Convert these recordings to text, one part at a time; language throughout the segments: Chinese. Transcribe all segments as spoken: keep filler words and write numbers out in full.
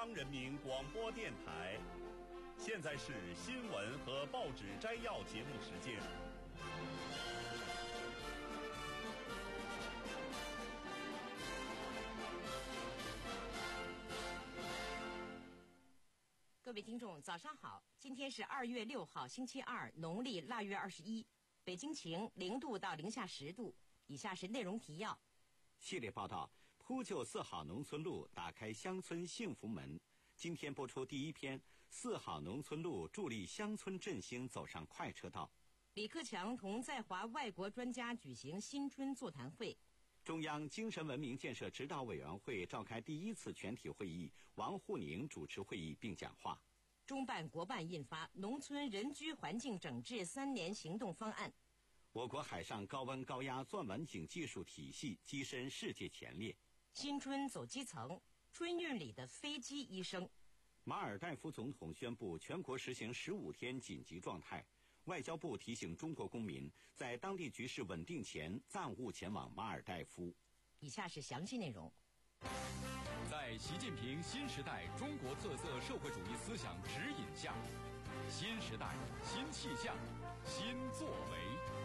央人民广播电台。现在是新闻和报纸摘要节目时间。 各位听众，早上好！今天是二月六号，星期二，农历腊月二十一。北京晴，零度到零下十度。以下是内容提要。 系列报道：铺就四好农村路，打开乡村幸福门。今天播出第一篇：四好农村路助力乡村振兴走上快车道。 李克强同在华外国专家举行新春座谈会。 中央精神文明建设指导委员会召开第一次全体会议，王沪宁主持会议并讲话。 中办国办印发《农村人居环境整治三年行动方案》。 我国海上高温高压钻晚井技术体系跻身世界前列。 新春走基层，春运里的飞机医生。 马尔代夫总统宣布全国实行十五天紧急状态。外交部提醒中国公民，在当地局势稳定前暂勿前往马尔代夫。 以下是详细内容。 在习近平新时代中国特色社会主义思想指引下，新时代新气象新作为。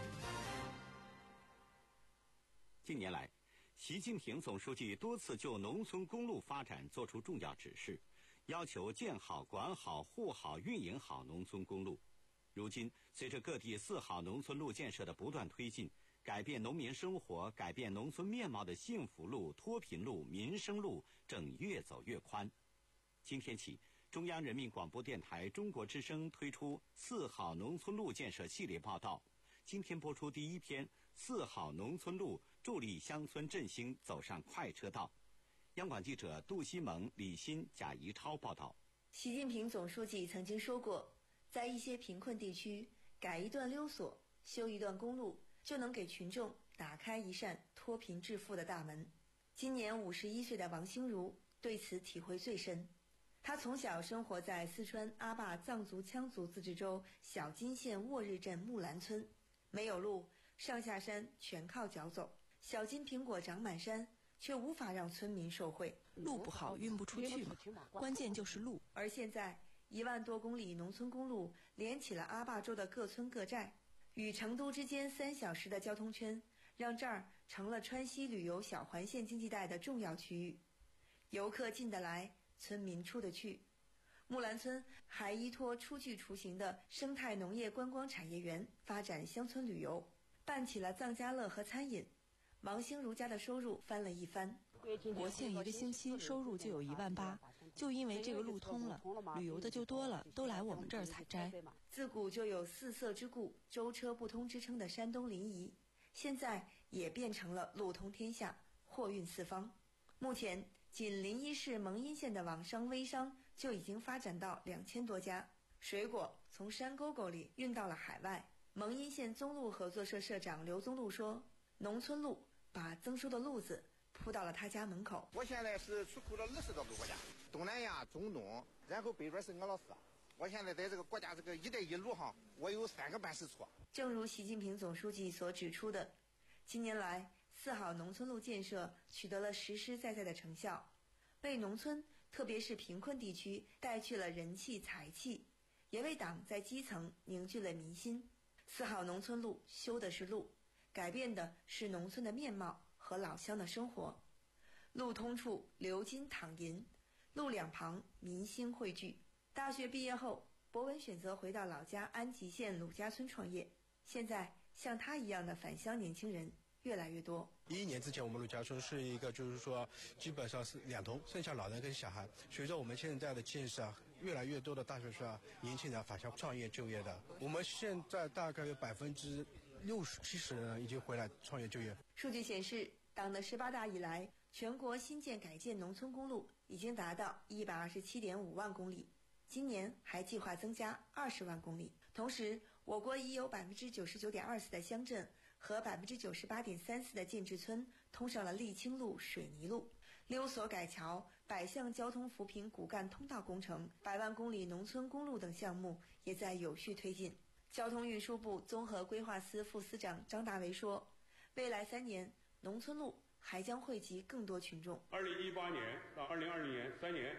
近年来，习近平总书记多次就农村公路发展作出重要指示，要求建好、管好、护好、运营好农村公路。如今，随着各地四好农村路建设的不断推进，改变农民生活、改变农村面貌的幸福路、脱贫路、民生路正越走越宽。今天起，中央人民广播电台中国之声推出四好农村路建设系列报道。今天播出第一篇：四好农村路助力乡村振兴走上快车道。央广记者杜西蒙、李欣、贾怡超报道。 习近平总书记曾经说过，在一些贫困地区，改一段溜索、修一段公路，就能给群众打开一扇脱贫致富的大门。今年五十一岁的王兴如对此体会最深。他从小生活在四川阿坝藏族羌族自治州小金县沃日镇木兰村，没有路，上下山全靠脚走。小金苹果长满山，却无法让村民受惠。 路不好，运不出去嘛，关键就是路。 而现在，一万多公里农村公路连起了阿坝州的各村各寨，与成都之间三小时的交通圈，让这儿成了川西旅游小环线经济带的重要区域。游客进得来，村民出得去。木兰村还依托初具雏形的生态农业观光产业园，发展乡村旅游，办起了藏家乐和餐饮。王兴如家的收入翻了一番， 国庆一个星期收入就有一万八，就因为这个路通了，旅游的就多了，都来我们这儿采摘。 自古就有四色之故，舟车不通之称的山东临沂，现在也变成了路通天下，货运四方。目前，仅临沂市蒙阴县的网商微商就已经发展到两千多家，水果从山沟沟里运到了海外。蒙阴县棕路合作社社长刘宗禄说，农村路把增收的路子铺到了他家门口。 我现在是出口了二十多个国家，东南亚、中东，然后北边是俄罗斯。我现在在这个国家这个一带一路上，我有三个办事处。 正如习近平总书记所指出的，近年来四好农村路建设取得了实实在在的成效，为农村特别是贫困地区带去了人气财气，也为党在基层凝聚了民心。四好农村路修的是路，改变的是农村的面貌和老乡的生活。路通处流金淌银，路两旁民心汇聚。大学毕业后，博文选择回到老家安吉县鲁家村创业。现在像他一样的返乡年轻人越来越多。 一一年之前，我们鲁家村是一个就是说基本上是两通，剩下老人跟小孩。随着我们现在的建设，越来越多的大学生年轻人返乡创业就业的。我们现在大概有百分之六十七十的人已经回来创业就业。 数据显示，党的十八大以来，全国新建改建农村公路已经达到一百二十七点五万公里。今年还计划增加二十万公里。同时，我国已有百分之九十九点二四的乡镇和百分之九十八点三四的建制村通上了沥青路、水泥路，溜索改桥、百项交通扶贫骨干通道工程、百万公里农村公路等项目也在有序推进。交通运输部综合规划司副司长张大为说，未来三年，农村路还将惠及更多群众。 二零一八年到二零二零年三年，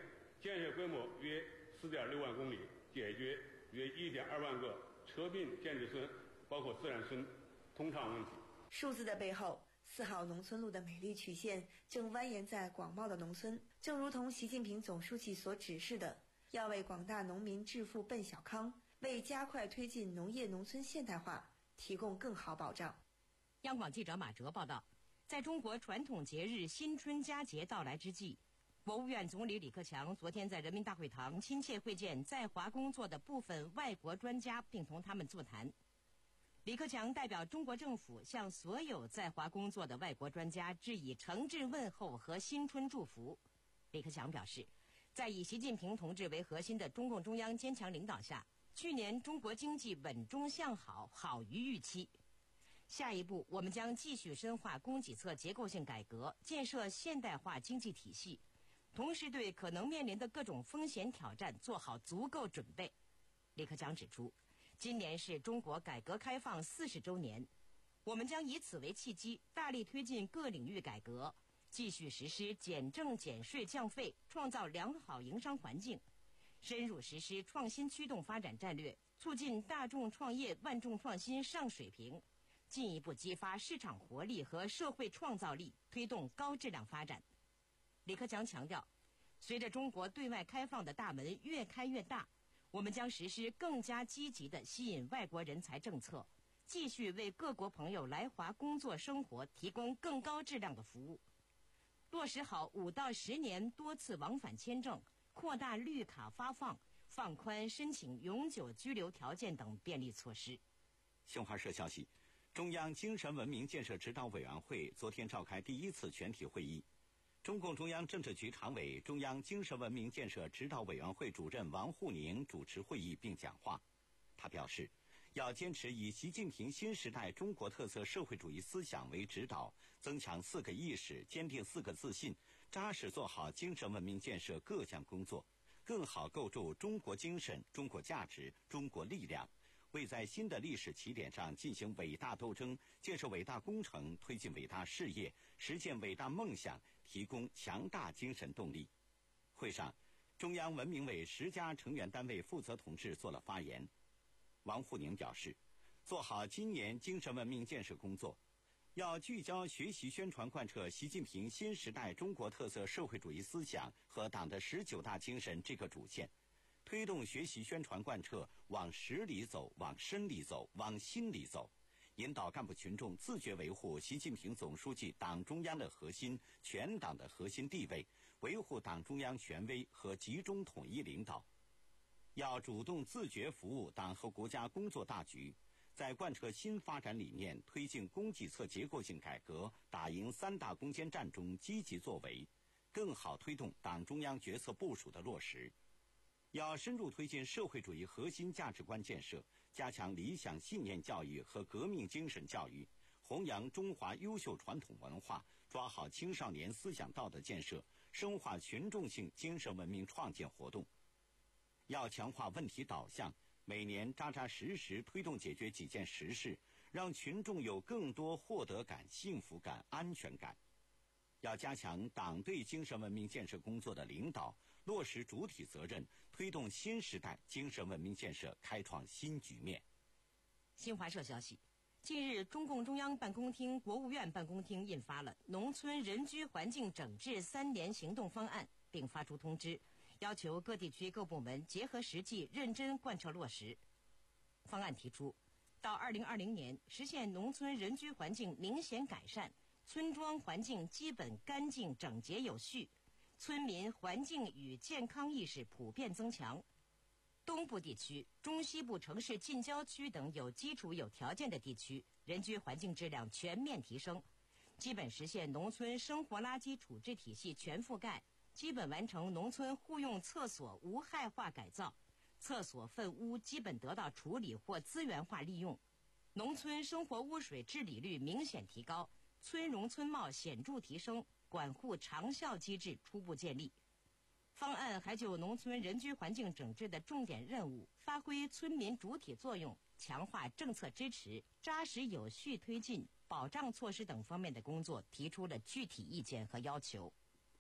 建设规模约四点六万公里，解决约一点二万个车并建制村，包括自然村通畅问题。 数字的背后，四号农村路的美丽曲线正蜿蜒在广袤的农村，正如同习近平总书记所指示的，要为广大农民致富奔小康，为加快推进农业农村现代化提供更好保障。 央广记者马哲报道，在中国传统节日新春佳节到来之际，国务院总理李克强昨天在人民大会堂亲切会见在华工作的部分外国专家，并同他们座谈。李克强代表中国政府向所有在华工作的外国专家致以诚挚问候和新春祝福。李克强表示，在以习近平同志为核心的中共中央坚强领导下，去年中国经济稳中向好，好于预期。下一步，我们将继续深化供给侧结构性改革，建设现代化经济体系，同时对可能面临的各种风险挑战做好足够准备。李克强指出，今年是中国改革开放四十周年，我们将以此为契机，大力推进各领域改革，继续实施减政减税降费，创造良好营商环境，深入实施创新驱动发展战略，促进大众创业、万众创新上水平，进一步激发市场活力和社会创造力，推动高质量发展。李克强强调，随着中国对外开放的大门越开越大，我们将实施更加积极的吸引外国人才政策，继续为各国朋友来华工作生活提供更高质量的服务，落实好五到十年多次往返签证，扩大绿卡发放，放宽申请永久居留条件等便利措施。 新华社消息，中央精神文明建设指导委员会昨天召开第一次全体会议。中共中央政治局常委、中央精神文明建设指导委员会主任王沪宁主持会议并讲话。他表示，要坚持以习近平新时代中国特色社会主义思想为指导，增强四个意识，坚定四个自信，扎实做好精神文明建设各项工作，更好构筑中国精神、中国价值、中国力量，为在新的历史起点上进行伟大斗争、建设伟大工程、推进伟大事业、实现伟大梦想提供强大精神动力。会上，中央文明委十家成员单位负责同志做了发言。王沪宁表示，做好今年精神文明建设工作，要聚焦学习宣传贯彻习近平新时代中国特色社会主义思想和党的十九大精神这个主线，推动学习宣传贯彻往实里走、往深里走、往心里走，引导干部群众自觉维护习近平总书记党中央的核心、全党的核心地位，维护党中央权威和集中统一领导。要主动自觉服务党和国家工作大局，在贯彻新发展理念、推进供给侧结构性改革、打赢三大攻坚战中积极作为，更好推动党中央决策部署的落实。要深入推进社会主义核心价值观建设，加强理想信念教育和革命精神教育，弘扬中华优秀传统文化，抓好青少年思想道德建设，深化群众性精神文明创建活动。要强化问题导向，每年扎扎实实推动解决几件实事，让群众有更多获得感、幸福感、安全感。要加强党对精神文明建设工作的领导，落实主体责任，推动新时代精神文明建设开创新局面。 新华社消息，近日，中共中央办公厅、国务院办公厅印发了《农村人居环境整治三年行动方案》，并发出通知，要求各地区各部门结合实际，认真贯彻落实。方案提出，到二零二零年实现农村人居环境明显改善，村庄环境基本干净整洁有序，村民环境与健康意识普遍增强。东部地区、中西部城市近郊区等有基础有条件的地区，人居环境质量全面提升，基本实现农村生活垃圾处置体系全覆盖，基本完成农村户用厕所无害化改造，厕所粪污基本得到处理或资源化利用，农村生活污水治理率明显提高，村容村貌显著提升，管护长效机制初步建立。方案还就农村人居环境整治的重点任务、发挥村民主体作用、强化政策支持、扎实有序推进保障措施等方面的工作提出了具体意见和要求。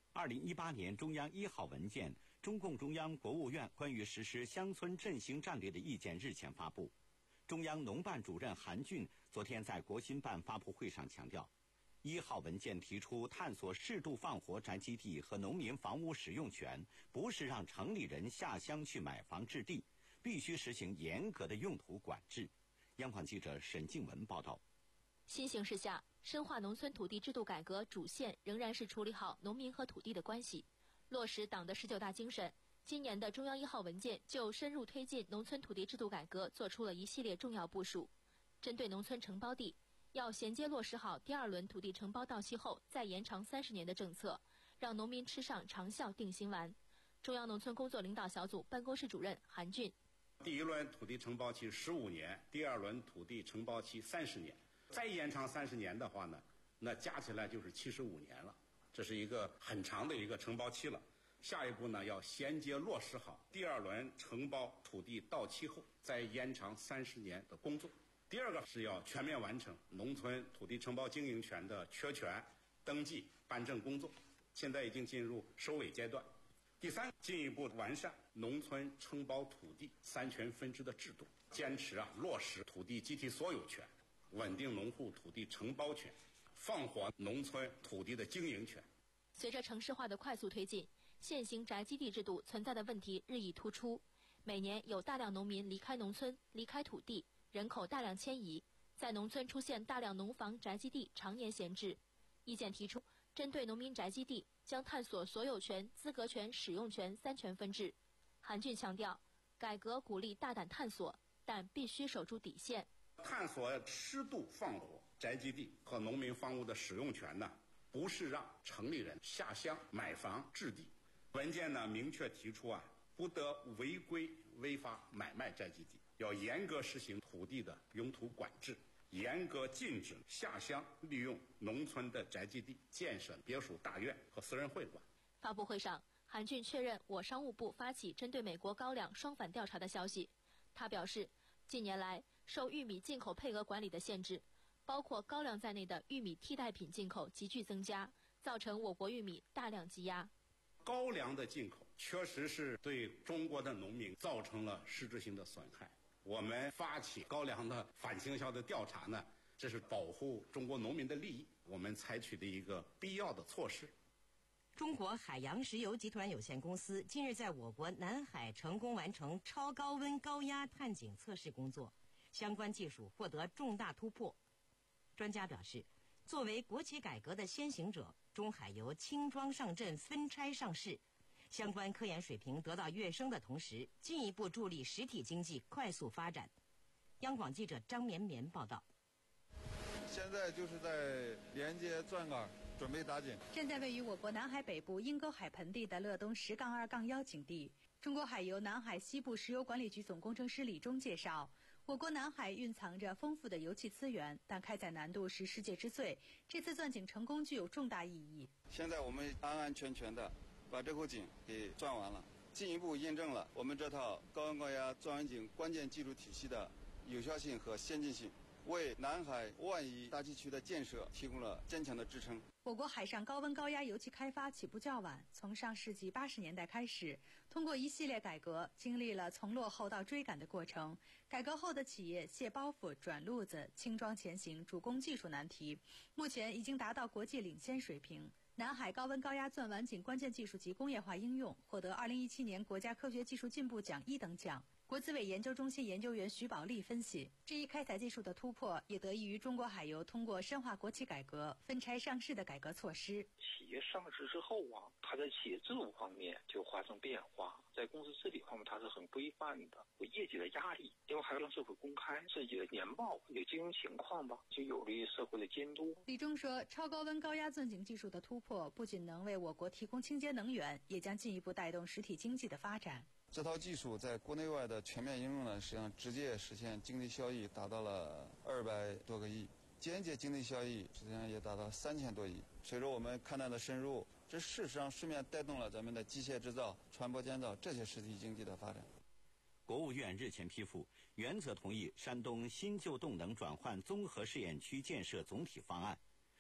二零一八年中央一号文件《中共中央、国务院关于实施乡村振兴战略的意见》日前发布。中央农办主任韩俊昨天在国新办发布会上强调，一号文件提出探索适度放活宅基地和农民房屋使用权，不是让城里人下乡去买房置地，必须实行严格的用途管制。央广记者沈静文报道。 新形势下，深化农村土地制度改革主线仍然是处理好农民和土地的关系，落实党的十九大精神。今年的中央一号文件就深入推进农村土地制度改革做出了一系列重要部署。针对农村承包地，要衔接落实好第二轮土地承包到期后再延长三十年的政策，让农民吃上长效定心丸。中央农村工作领导小组办公室主任韩俊： 第一轮土地承包期十五年，第二轮土地承包期三十年，再延长三十年的话呢，那加起来就是七十五年了，这是一个很长的一个承包期了。下一步呢，要衔接落实好第二轮承包土地到期后再延长三十年的工作。第二个是要全面完成农村土地承包经营权的确权、登记、办证工作，现在已经进入收尾阶段。第三，进一步完善农村承包土地三权分置的制度，坚持啊落实土地集体所有权，稳定农户土地承包权，放活农村土地的经营权。 随着城市化的快速推进，现行宅基地制度存在的问题日益突出，每年有大量农民离开农村、离开土地，人口大量迁移，在农村出现大量农房、宅基地常年闲置。意见提出，针对农民宅基地，将探索所有权、资格权、使用权三权分置。韩俊强调，改革鼓励大胆探索，但必须守住底线。 探索适度放活宅基地和农民房屋的使用权呢，不是让城里人下乡买房置地。文件呢明确提出啊，不得违规违法买卖宅基地，要严格实行土地的用途管制，严格禁止下乡利用农村的宅基地建设别墅大院和私人会馆。 发布会上，韩俊确认我商务部发起针对美国高粱双反调查的消息。他表示，近年来受玉米进口配额管理的限制，包括高粱在内的玉米替代品进口急剧增加，造成我国玉米大量积压。 高粱的进口确实是对中国的农民造成了实质性的损害。我们发起高粱的反倾销的调查呢，这是保护中国农民的利益，我们采取的一个必要的措施。 中国海洋石油集团有限公司近日在我国南海成功完成超高温高压探井测试工作，相关技术获得重大突破。专家表示，作为国企改革的先行者，中海油轻装上阵、分拆上市，相关科研水平得到跃升的同时，进一步助力实体经济快速发展。央广记者张绵绵报道。 现在就是在连接钻岗，准备打井。 站在位于我国南海北部鹰沟海盆地的乐东十杠二杠幺井地，中国海油南海西部石油管理局总工程师李忠介绍，我国南海蕴藏着丰富的油气资源，但开采难度是世界之最。这次钻井成功具有重大意义。 现在我们安安全全的把这口井给钻完了，进一步印证了我们这套高温高压钻完井关键技术体系的有效性和先进性，为南海万亿大气区的建设提供了坚强的支撑。 我国海上高温高压油气开发起步较晚，从上世纪八十年代开始，通过一系列改革，经历了从落后到追赶的过程。改革后的企业卸包袱、转路子、轻装前行，主攻技术难题，目前已经达到国际领先水平。南海高温高压钻完井关键技术及工业化应用获得二零一七年国家科学技术进步奖一等奖。国资委研究中心研究员徐宝利分析，这一开采技术的突破也得益于中国海油通过深化国企改革、分拆上市的改革措施。 企业上市之后啊，它在企业制度方面就发生变化，在公司治理方面它是很规范的，有业绩的压力，因为还要让社会公开自己的年报、有经营情况吧，就有利于社会的监督。 李忠说，超高温高压钻井技术的突破不仅能为我国提供清洁能源，也将进一步带动实体经济的发展。 这套技术在国内外的全面应用呢，实际上直接实现经济效益达到了二百多个亿，间接经济效益实际上也达到三千多亿。随着我们勘探的深入，这事实上顺便带动了咱们的机械制造、船舶建造这些实体经济的发展。 国务院日前批复，原则同意山东新旧动能转换综合试验区建设总体方案。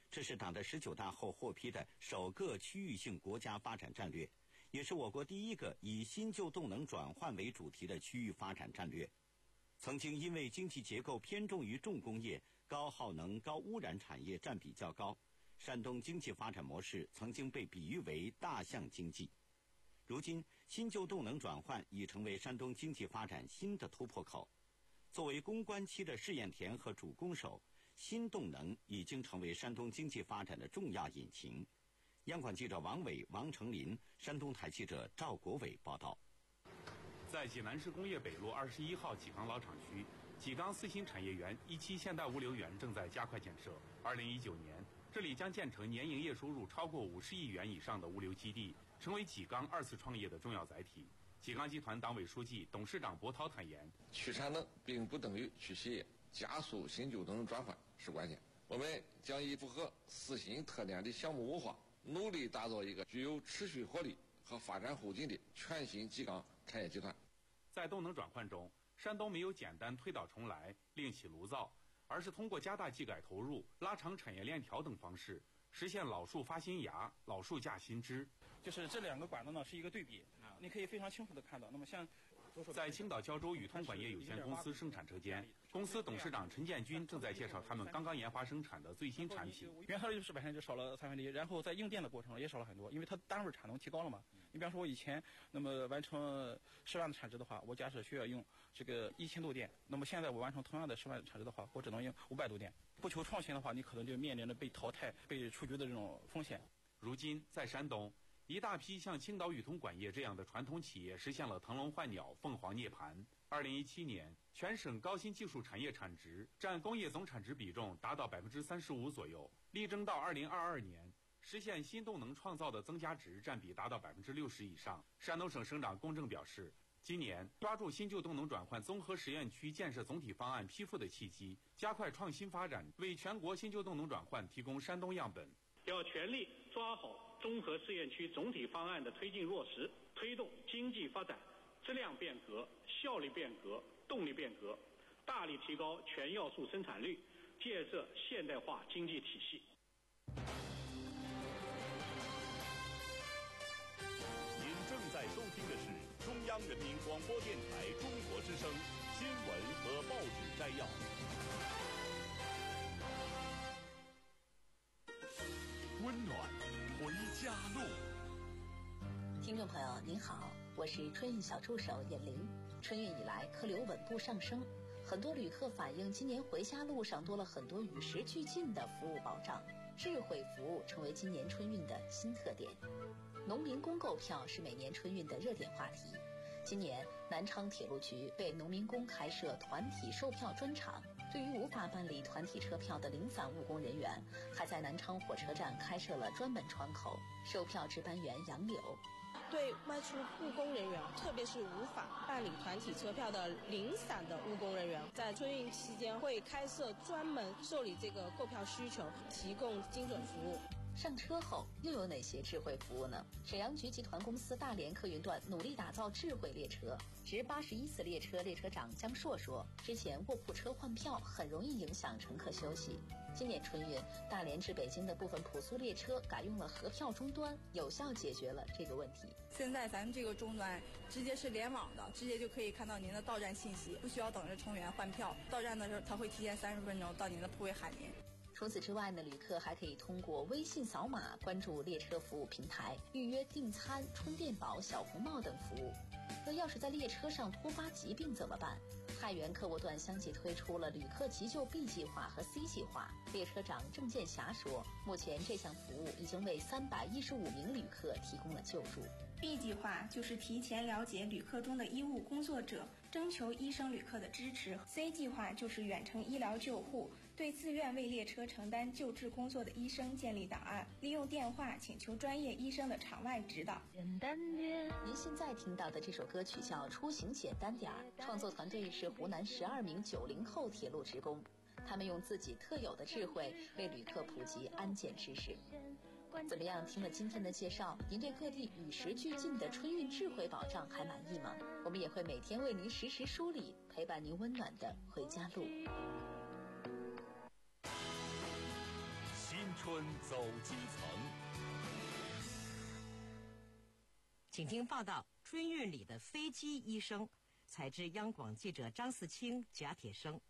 这是党的十九大后获批的首个区域性国家发展战略，也是我国第一个以新旧动能转换为主题的区域发展战略。曾经因为经济结构偏重于重工业、高耗能、高污染产业占比较高，山东经济发展模式曾经被比喻为大象经济。如今，新旧动能转换已成为山东经济发展新的突破口。作为攻关期的试验田和主攻手，新动能已经成为山东经济发展的重要引擎。央广记者王伟、王成林，山东台记者赵国伟报道。 在济南市工业北路二十一号济钢老厂区，济钢四新产业园一期现代物流园正在加快建设。二零一九年，这里将建成年营业收入超过五十亿元以上的物流基地，成为济钢二次创业的重要载体。济钢集团党委书记、董事长博涛坦言， 去产能并不等于去歇业，加速新旧动能转换是关键。我们将以符合四新特点的项目文化，努力打造一个具有持续活力和发展后劲的全新济钢产业集团。 在动能转换中，山东没有简单推倒重来、另起炉灶，而是通过加大技改投入、拉长产业链条等方式，实现老树发新芽、老树嫁新枝。 就是这两个管子呢是一个对比，你可以非常清楚地看到。那么像在青岛胶州宇通管业有限公司生产车间，公司董事长陈建军正在介绍他们刚刚研发生产的最新产品。 原材料就是百分之少了三分之一，然后在用电的过程也少了很多，因为它单位产能提高了嘛。你比方说我以前那么完成十万的产值的话，我假设需要用这个一千度电，那么现在我完成同样的十万产值的话，我只能用五百度电。不求创新的话，你可能就面临着被淘汰、被出局的这种风险。 如今在山东，一大批像青岛宇通管业这样的传统企业实现了腾笼换鸟、凤凰涅槃。二零一七年，全省高新技术产业产值占工业总产值比重达到百分之三十五左右，力争到二零二二年实现新动能创造的增加值占比达到百分之六十以上。山东省省长龚正表示，今年抓住新旧动能转换综合实验区建设总体方案批复的契机，加快创新发展，为全国新旧动能转换提供山东样本。 要全力抓好综合试验区总体方案的推进落实，推动经济发展质量变革、效率变革、动力变革，大力提高全要素生产率，建设现代化经济体系。 您正在收听的是中央人民广播电台中国之声新闻和报纸摘要。 温暖回家路。 听众朋友您好，我是春运小助手尹玲。春运以来客流稳步上升，很多旅客反映今年回家路上多了很多与时俱进的服务保障，智慧服务成为今年春运的新特点。农民工购票是每年春运的热点话题。今年南昌铁路局为农民工开设团体售票专场，对于无法办理团体车票的零散务工人员，还在南昌火车站开设了专门窗口，售票值班员杨柳。 对外出务工人员，特别是无法办理团体车票的零散的务工人员，在春运期间会开设专门受理这个购票需求，提供精准服务。 上车后又有哪些智慧服务呢？沈阳局集团公司大连客运段努力打造智慧列车，值八十一次列车列车长江硕说，之前卧铺车换票很容易影响乘客休息。今年春运，大连至北京的部分普苏列车改用了合票终端，有效解决了这个问题。 现在咱们这个终端直接是联网的，直接就可以看到您的到站信息，不需要等着乘员换票。到站的时候，他会提前三十分钟到您的铺位喊您。 除此之外呢，旅客还可以通过微信扫码关注列车服务平台，预约订餐、充电宝、小红帽等服务。可要是在列车上突发疾病怎么办？太原客务段相继推出了旅客急救 B 计划和 C 计划。列车长郑建霞说，目前这项服务已经为三百一十五名旅客提供了救助。 B 计划就是提前了解旅客中的医务工作者，征求医生旅客的支持。C 计划就是远程医疗救护，对自愿为列车承担救治工作的医生建立档案，利用电话请求专业医生的场外指导。 您现在听到的这首歌曲叫《出行简单点儿》，创作团队是湖南十二名九零后铁路职工，他们用自己特有的智慧为旅客普及安检知识。怎么样？听了今天的介绍，您对各地与时俱进的春运智慧保障还满意吗？我们也会每天为您实时梳理，陪伴您温暖的回家路。 新春走基层。 请听报道：春运里的飞机医生。采自央广记者张四清、贾铁生。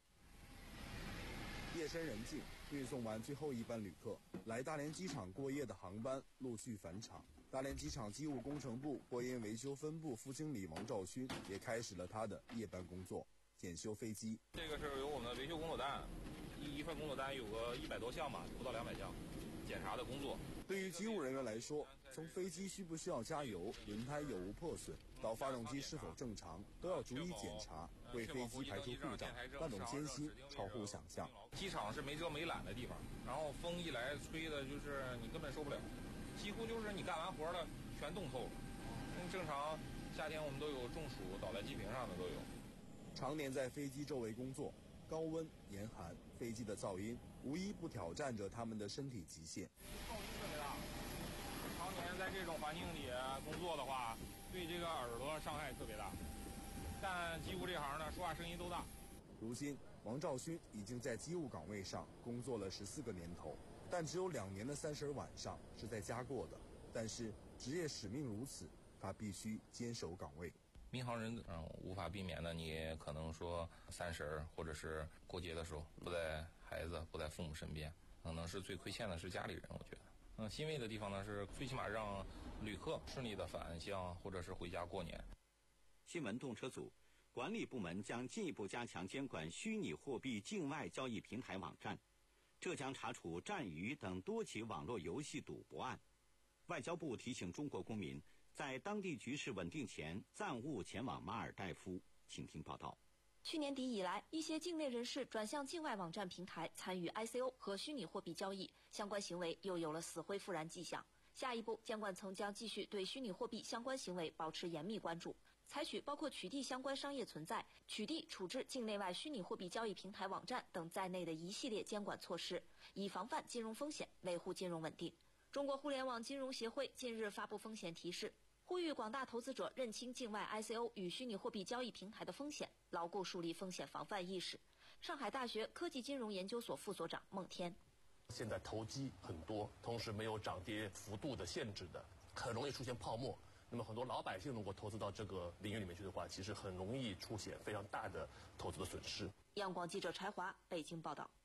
夜深人静，运送完最后一班旅客，来大连机场过夜的航班陆续返场。大连机场机务工程部货运维修分部副经理王兆勋也开始了他的夜班工作，检修飞机。 这个是有我们的维修工作单，一一份工作单有个一百多项吧，不到两百项，检查的工作。 对于机务人员来说，从飞机需不需要加油、轮胎有无破损，到发动机是否正常，都要逐一检查，为飞机排除故障，那种艰辛超乎想象。 机场是没遮没拦的地方，然后风一来吹的，就是你根本受不了，几乎就是你干完活了全冻透了。嗯，正常夏天我们都有中暑倒在机坪上的都有。 常年在飞机周围工作，高温严寒，飞机的噪音无一不挑战着他们的身体极限。 噪音特别大，常年在这种环境里工作的话，对这个耳朵伤害特别大。但机务这行呢，说话声音都大。 如今，王兆勋已经在机务岗位上工作了十四个年头，但只有两年的三十晚上是在家过的。但是职业使命如此，他必须坚守岗位。 民航人嗯，无法避免的，你可能说三十或者是过节的时候不在孩子不在父母身边，可能是最亏欠的是家里人。我觉得，嗯，欣慰的地方呢是最起码让旅客顺利的返乡或者是回家过年。 新闻动车组管理部门将进一步加强监管虚拟货币境外交易平台网站，这将查处战鱼等多起网络游戏赌博案。外交部提醒中国公民，在当地局势稳定前，暂勿前往马尔代夫。请听报道。 去年底以来，一些境内人士转向境外网站平台参与 I C O 和虚拟货币交易，相关行为又有了死灰复燃迹象。下一步，监管层将继续对虚拟货币相关行为保持严密关注，采取包括取缔相关商业存在、取缔处置境内外虚拟货币交易平台网站等在内的一系列监管措施，以防范金融风险，维护金融稳定。中国互联网金融协会近日发布风险提示，呼吁广大投资者认清境外 I C O 与虚拟货币交易平台的风险，牢固树立风险防范意识。上海大学科技金融研究所副所长孟天， 现在投机很多，同时没有涨跌幅度的限制的，很容易出现泡沫。那么很多老百姓如果投资到这个领域里面去的话，其实很容易出现非常大的投资的损失。 央广记者柴华北京报道。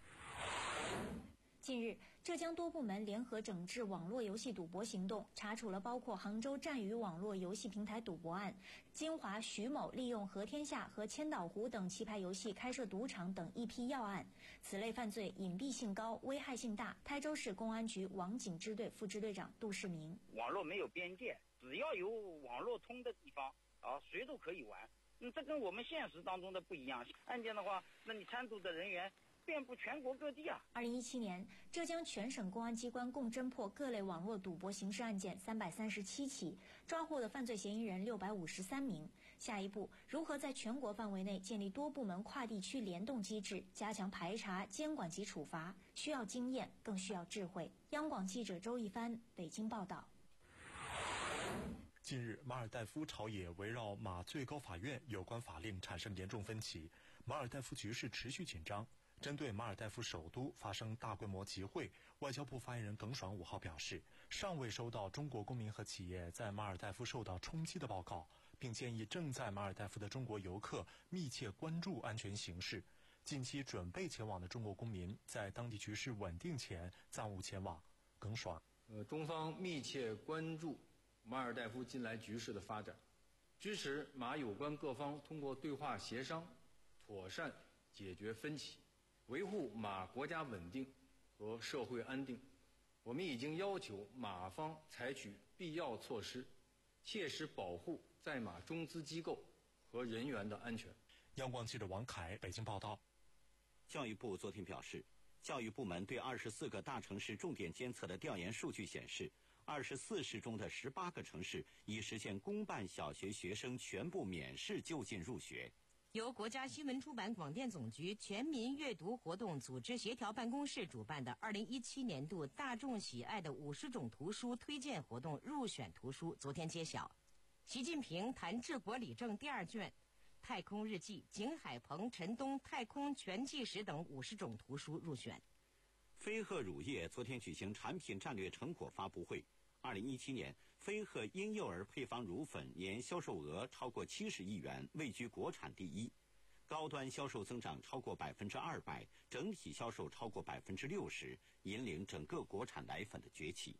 近日，浙江多部门联合整治网络游戏赌博行动，查处了包括杭州战鱼网络游戏平台赌博案、金华徐某利用和天下和千岛湖等棋牌游戏开设赌场等一批要案。此类犯罪隐蔽性高，危害性大。台州市公安局网警支队副支队长杜世明： 网络没有边界，只要有网络通的地方啊，谁都可以玩。嗯，这跟我们现实当中的不一样。案件的话，那你参赌的人员遍布全国各地啊！ 二零一七年，浙江全省公安机关共侦破各类网络赌博刑事案件三百三十七起，抓获的犯罪嫌疑人六百五十三名。下一步，如何在全国范围内建立多部门跨地区联动机制，加强排查、监管及处罚，需要经验，更需要智慧。央广记者周一帆北京报道。 近日，马尔代夫朝野围绕马最高法院有关法令产生严重分歧，马尔代夫局势持续紧张。针对马尔代夫首都发生大规模集会，外交部发言人耿爽五号表示，尚未收到中国公民和企业在马尔代夫受到冲击的报告，并建议正在马尔代夫的中国游客密切关注安全形势。近期准备前往的中国公民，在当地局势稳定前暂勿前往。耿爽： 呃，中方密切关注马尔代夫近来局势的发展，支持马有关各方通过对话协商，妥善解决分歧，维护马国家稳定和社会安定。我们已经要求马方采取必要措施，切实保护在马中资机构和人员的安全。 央广记者王凯北京报道。 教育部昨天表示，教育部门对二十四个大城市重点监测的调研数据显示，二十四市中的十八个城市已实现公办小学学生全部免试就近入学。 由国家新闻出版广电总局全民阅读活动组织协调办公室主办的二零一七年度大众喜爱的五十种图书推荐活动入选图书昨天揭晓。习近平谈治国理政第二卷、太空日记、景海鹏、陈东太空全纪实等五十种图书入选。 飞鹤乳业昨天举行产品战略成果发布会。二零一七年，飞鹤婴幼儿配方乳粉年销售额超过七十亿元，位居国产第一。高端销售增长超过百分之二百，整体销售超过百分之六十，引领整个国产奶粉的崛起。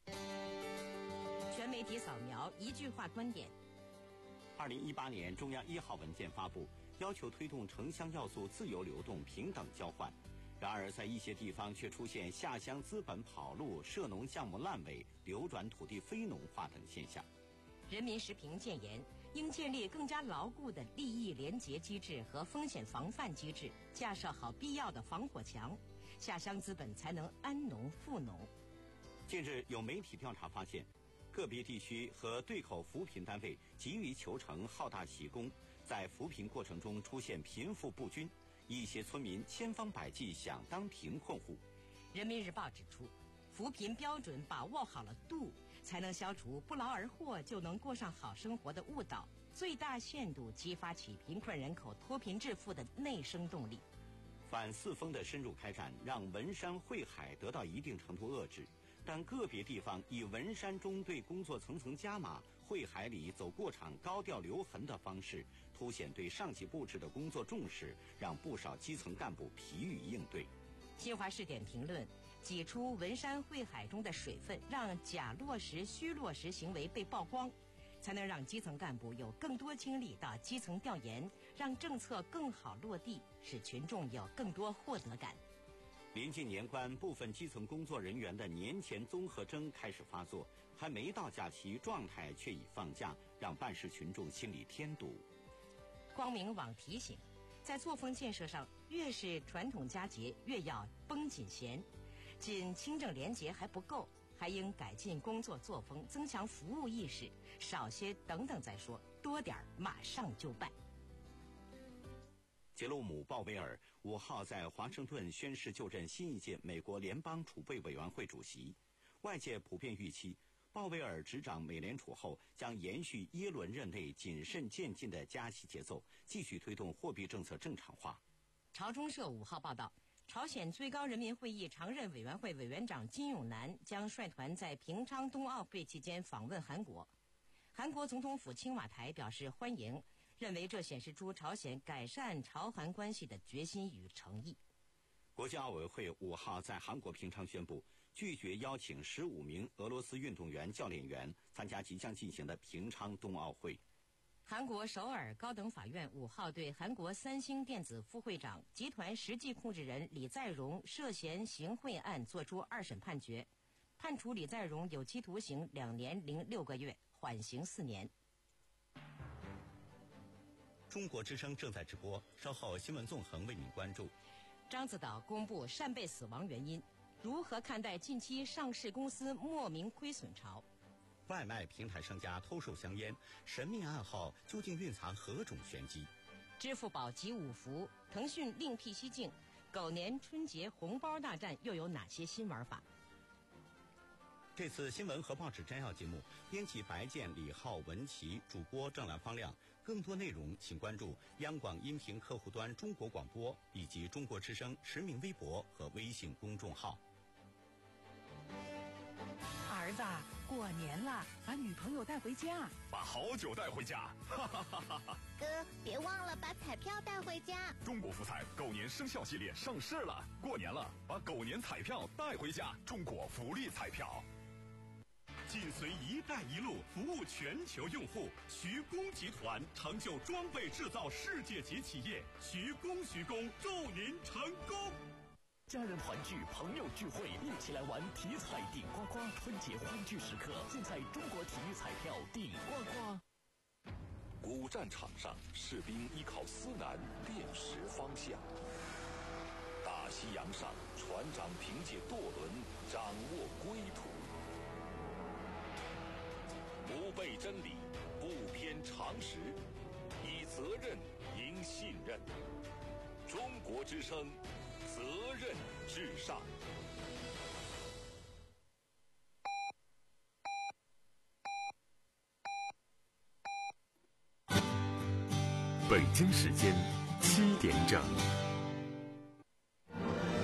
全媒体扫描，一句话观点。 二零一八年中央一号文件发布，要求推动城乡要素自由流动、平等交换。然而，在一些地方却出现下乡资本跑路、涉农项目烂尾、流转土地非农化等现象。 人民时评建言，应建立更加牢固的利益联结机制和风险防范机制，架设好必要的防火墙，下乡资本才能安农富农。 近日，有媒体调查发现，个别地区和对口扶贫单位急于求成、好大喜功，在扶贫过程中出现贫富不均。一些村民千方百计想当贫困户。 人民日报指出，扶贫标准把握好了度，才能消除不劳而获就能过上好生活的误导，最大限度激发起贫困人口脱贫致富的内生动力。 反四风的深入开展，让文山会海得到一定程度遏制，但个别地方以文山中对工作层层加码，会海里走过场高调留痕的方式，凸显对上级布置的工作重视，让不少基层干部疲于应对。 新华视点评论：挤出文山会海中的水分，让假落实、虚落实行为被曝光，才能让基层干部有更多精力到基层调研，让政策更好落地，使群众有更多获得感。 临近年关，部分基层工作人员的年前综合征开始发作，还没到假期，状态却已放假，让办事群众心里添堵。 光明网提醒，在作风建设上，越是传统佳节，越要绷紧弦。仅清正廉洁还不够，还应改进工作作风，增强服务意识，少些等等再说，多点马上就办。 杰洛姆·鲍威尔五号在华盛顿宣誓就任新一届美国联邦储备委员会主席。外界普遍预期，鲍威尔执掌美联储后，将延续耶伦任内谨慎渐进的加息节奏，继续推动货币政策正常化。 朝中社五号报道，朝鲜最高人民会议常任委员会委员长金永南将率团在平昌冬奥会期间访问韩国。韩国总统府青瓦台表示欢迎，认为这显示出朝鲜改善朝韩关系的决心与诚意。 国际奥委会五号在韩国平昌宣布，拒绝邀请十五名俄罗斯运动员、教练员参加即将进行的平昌冬奥会。 韩国首尔高等法院五号对韩国三星电子副会长、集团实际控制人李在镕涉嫌行贿案作出二审判决，判处李在镕有期徒刑两年零六个月，缓刑四年。 中国之声正在直播，稍后新闻纵横为您关注。 獐子岛公布扇贝死亡原因，如何看待近期上市公司莫名亏损潮？ 外卖平台商家偷售香烟，神秘暗号究竟蕴藏何种玄机？ 支付宝集五福，腾讯另辟蹊径，狗年春节红包大战又有哪些新玩法？ 这次新闻和报纸摘要节目，编辑白健、李浩、文琪，主播郑兰、方亮。更多内容请关注央广音频客户端中国广播以及中国之声实名微博和微信公众号。 儿子，过年了，把女朋友带回家， 把好酒带回家，哈哈哈哈哈！ 哥，别忘了把彩票带回家。 中国福彩狗年生肖系列上市了，过年了，把狗年彩票带回家。中国福利彩票。 紧随“一带一路”，服务全球用户。徐工集团成就装备制造世界级企业，徐工徐工祝您成功。 家人团聚，朋友聚会，一起来玩体彩顶呱呱！春节欢聚时刻，尽在中国体育彩票顶呱呱。 古战场上，士兵依靠思南辨识方向；大西洋上，船长凭借舵轮掌握归途。不背真理，不偏常识，以责任赢信任。中国之声，责任至上。 北京时间七点整。